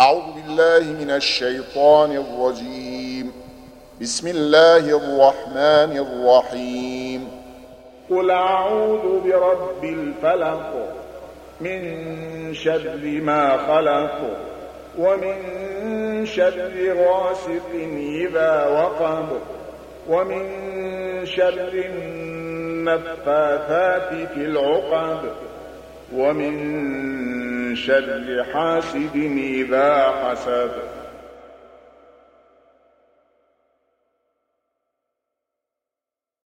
أعوذ بالله من الشيطان الرجيم. بسم الله الرحمن الرحيم. قل أعوذ برب الفلق من شر ما خلق ومن شر غاسق إذا وقب ومن شر النفاثات في العقد ومن شر حاسد إذا حسد.